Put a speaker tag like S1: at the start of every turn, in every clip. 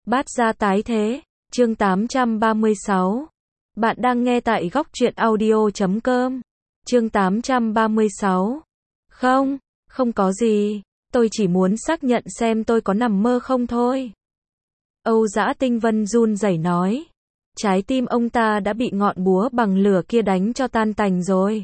S1: Bát gia tái thế, chương 836. Bạn đang nghe tại góc truyện audio.com. Chương 836. Không có gì, tôi chỉ muốn xác nhận xem tôi có nằm mơ không thôi. Âu Dã Tinh Vân run rẩy nói. Trái tim ông ta đã bị ngọn búa bằng lửa kia đánh cho tan tành rồi.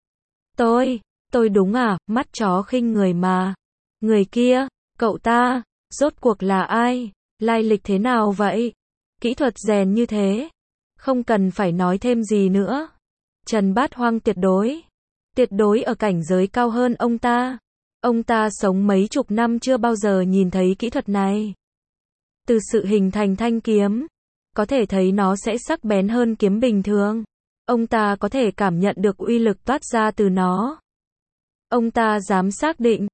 S1: Tôi đúng à, mắt chó khinh người mà. Người kia, cậu ta, rốt cuộc là ai? Lai lịch thế nào vậy? Kỹ thuật rèn như thế, không cần phải nói thêm gì nữa. Trần Bát Hoang tuyệt đối ở cảnh giới cao hơn ông ta. Ông ta sống mấy chục năm chưa bao giờ nhìn thấy kỹ thuật này. Từ sự hình thành thanh kiếm, có thể thấy nó sẽ sắc bén hơn kiếm bình thường. Ông ta có thể cảm nhận được uy lực toát ra từ nó. Ông ta dám xác định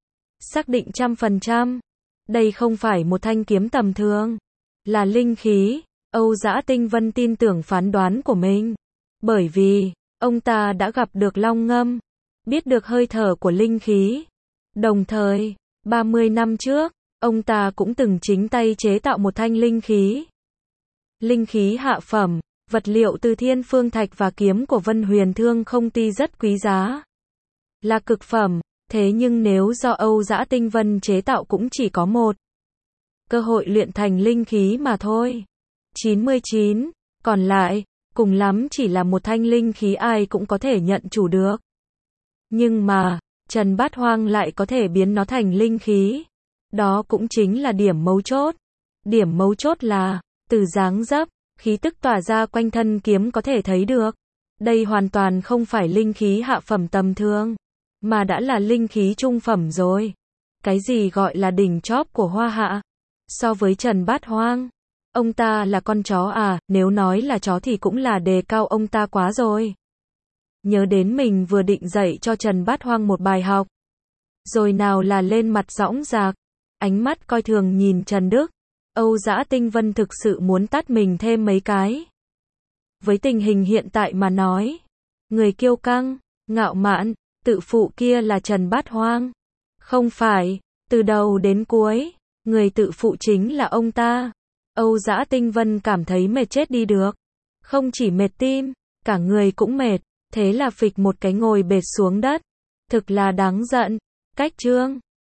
S1: 100%. Đây không phải một thanh kiếm tầm thường, là linh khí. Âu Dã Tinh Vân tin tưởng phán đoán của mình, bởi vì ông ta đã gặp được Long Ngâm, biết được hơi thở của linh khí. Đồng thời, 30 năm trước, ông ta cũng từng chính tay chế tạo một thanh linh khí. Linh khí hạ phẩm, vật liệu từ Thiên Phương Thạch và kiếm của Vân Huyền Thương Không Ti rất quý giá, là cực phẩm. Thế nhưng nếu do Âu Dã Tinh Vân chế tạo cũng chỉ có một cơ hội luyện thành linh khí mà thôi. 99, còn lại, cùng lắm chỉ là một thanh linh khí ai cũng có thể nhận chủ được. Nhưng mà, Trần Bát Hoang lại có thể biến nó thành linh khí. Đó cũng chính là điểm mấu chốt. Điểm mấu chốt là, từ dáng dấp, khí tức tỏa ra quanh thân kiếm có thể thấy được. Đây hoàn toàn không phải linh khí hạ phẩm tầm thường, mà đã là linh khí trung phẩm rồi. Cái gì gọi là đỉnh chóp của Hoa Hạ? So với Trần Bát Hoang, ông ta là con chó à? Nếu nói là chó thì cũng là đề cao ông ta quá rồi. Nhớ đến mình vừa định dạy cho Trần Bát Hoang một bài học, rồi nào là lên mặt dõng dạc, ánh mắt coi thường nhìn Trần Đức. Âu Dã Tinh Vân thực sự muốn tát mình thêm mấy cái. Với tình hình hiện tại mà nói, người kiêu căng, ngạo mạn, tự phụ kia là Trần Bát Hoang. Không phải, từ đầu đến cuối, người tự phụ chính là ông ta. Âu Dã Tinh Vân cảm thấy mệt chết đi được. Không chỉ mệt tim, cả người cũng mệt. Thế là phịch một cái ngồi bệt xuống đất. Thực là đáng giận. Cách chương